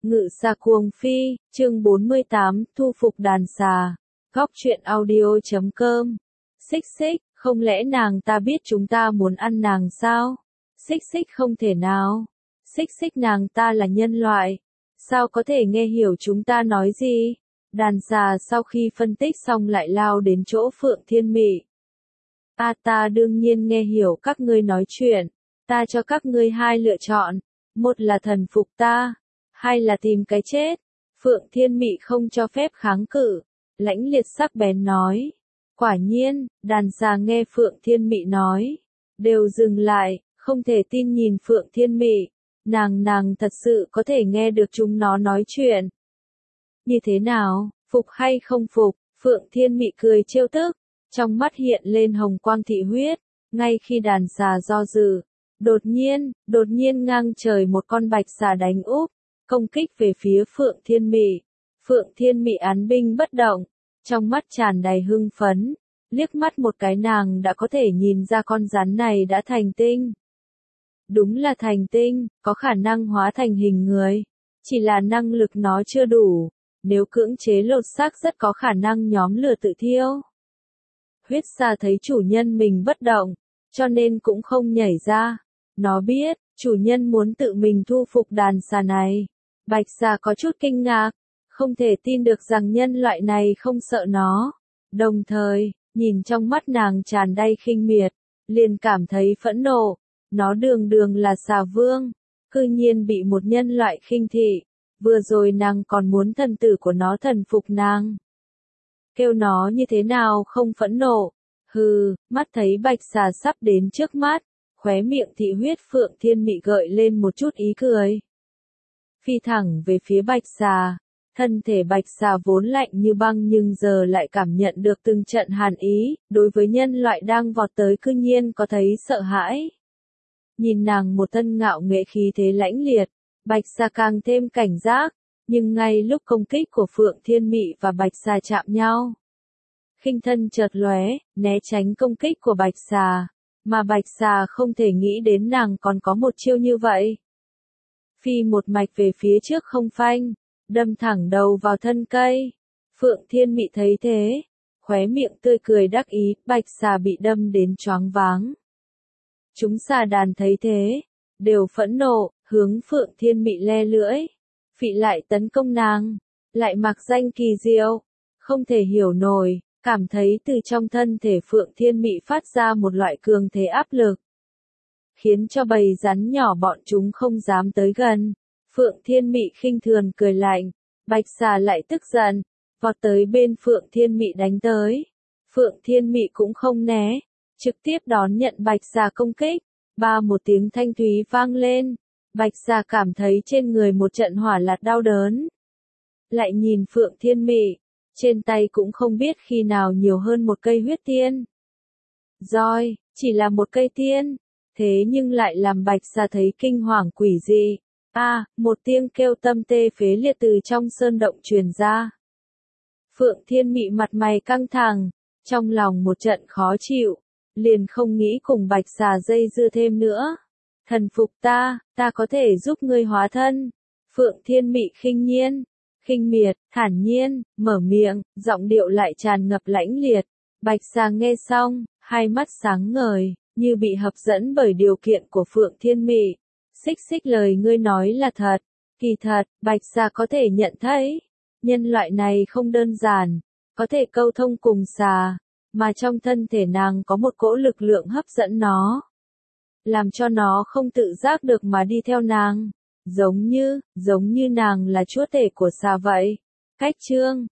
Ngự xà cuồng phi, chương 48, thu phục đàn xà. Góc truyện audio.com. Xích xích, không lẽ nàng ta biết chúng ta muốn ăn nàng sao? Xích xích không thể nào. Xích xích nàng ta là nhân loại. Sao có thể nghe hiểu chúng ta nói gì? Đàn xà sau khi phân tích xong lại lao đến chỗ Phượng Thiên Mị. Ta đương nhiên nghe hiểu các ngươi nói chuyện. Ta cho các ngươi hai lựa chọn. Một là thần phục ta. Hai là tìm cái chết. Phượng Thiên Mị không cho phép kháng cự. Lãnh liệt sắc bén nói. Quả nhiên, đàn xà nghe Phượng Thiên Mị nói. Đều dừng lại, không thể tin nhìn Phượng Thiên Mị. Nàng thật sự có thể nghe được chúng nó nói chuyện. Như thế nào, phục hay không phục? Phượng Thiên Mị cười trêu tức. Trong mắt hiện lên hồng quang thị huyết. Ngay khi đàn xà do dự. Đột nhiên ngang trời một con bạch xà đánh úp. Công kích về phía Phượng Thiên Mị. Phượng Thiên Mị án binh bất động, trong mắt tràn đầy hưng phấn, liếc mắt một cái nàng đã có thể nhìn ra con rắn này đã thành tinh. Đúng là thành tinh, có khả năng hóa thành hình người, chỉ là năng lực nó chưa đủ, nếu cưỡng chế lột xác rất có khả năng nhóm lửa tự thiêu. Huyết xà thấy chủ nhân mình bất động, cho nên cũng không nhảy ra, nó biết, chủ nhân muốn tự mình thu phục đàn xà này. Bạch xà có chút kinh ngạc, không thể tin được rằng nhân loại này không sợ nó. Đồng thời, nhìn trong mắt nàng tràn đầy khinh miệt, liền cảm thấy phẫn nộ. Nó đường là xà vương, cư nhiên bị một nhân loại khinh thị. Vừa rồi nàng còn muốn thần tử của nó thần phục nàng. Kêu nó như thế nào không phẫn nộ. Hừ, mắt thấy bạch xà sắp đến trước mắt, khóe miệng thị huyết Phượng Thiên Mị gợi lên một chút ý cười. Phi thẳng về phía bạch xà, thân thể bạch xà vốn lạnh như băng nhưng giờ lại cảm nhận được từng trận hàn ý, đối với nhân loại đang vọt tới cư nhiên có thấy sợ hãi. Nhìn nàng một thân ngạo nghệ khí thế lãnh liệt, bạch xà càng thêm cảnh giác, nhưng ngay lúc công kích của Phượng Thiên Mị và bạch xà chạm nhau, khinh thân chợt lóe, né tránh công kích của bạch xà, mà bạch xà không thể nghĩ đến nàng còn có một chiêu như vậy. Phi một mạch về phía trước không phanh, đâm thẳng đầu vào thân cây. Phượng Thiên Mị thấy thế, khóe miệng tươi cười đắc ý, bạch xà bị đâm đến choáng váng. Chúng xà đàn thấy thế, đều phẫn nộ, hướng Phượng Thiên Mị le lưỡi. Phị lại tấn công nàng, lại mặc danh kỳ diệu, không thể hiểu nổi, cảm thấy từ trong thân thể Phượng Thiên Mị phát ra một loại cường thế áp lực. Khiến cho bầy rắn nhỏ bọn chúng không dám tới gần. Phượng Thiên Mị khinh thường cười lạnh, bạch xà lại tức giận, vọt tới bên Phượng Thiên Mị đánh tới. Phượng Thiên Mị cũng không né, trực tiếp đón nhận bạch xà công kích. Ba một tiếng thanh thúy vang lên, bạch xà cảm thấy trên người một trận hỏa lạt đau đớn. Lại nhìn Phượng Thiên Mị, trên tay cũng không biết khi nào nhiều hơn một cây huyết tiên. Roi, chỉ là một cây tiên. Thế nhưng lại làm bạch xà thấy kinh hoàng quỷ dị. Một tiếng kêu tâm tê phế liệt từ trong sơn động truyền ra. Phượng Thiên Mị mặt mày căng thẳng, trong lòng một trận khó chịu, liền không nghĩ cùng bạch xà dây dưa thêm nữa. Thần phục ta có thể giúp ngươi hóa thân. Phượng Thiên Mị khinh miệt, thản nhiên, mở miệng, giọng điệu lại tràn ngập lãnh liệt. Bạch xà nghe xong, hai mắt sáng ngời, như bị hấp dẫn bởi điều kiện của Phượng Thiên Mị. Xích xích lời ngươi nói là thật. Kỳ thật, bạch xà có thể nhận thấy, nhân loại này không đơn giản, có thể câu thông cùng xà, mà trong thân thể nàng có một cỗ lực lượng hấp dẫn nó, làm cho nó không tự giác được mà đi theo nàng, giống như nàng là chúa tể của xà vậy. Cách chương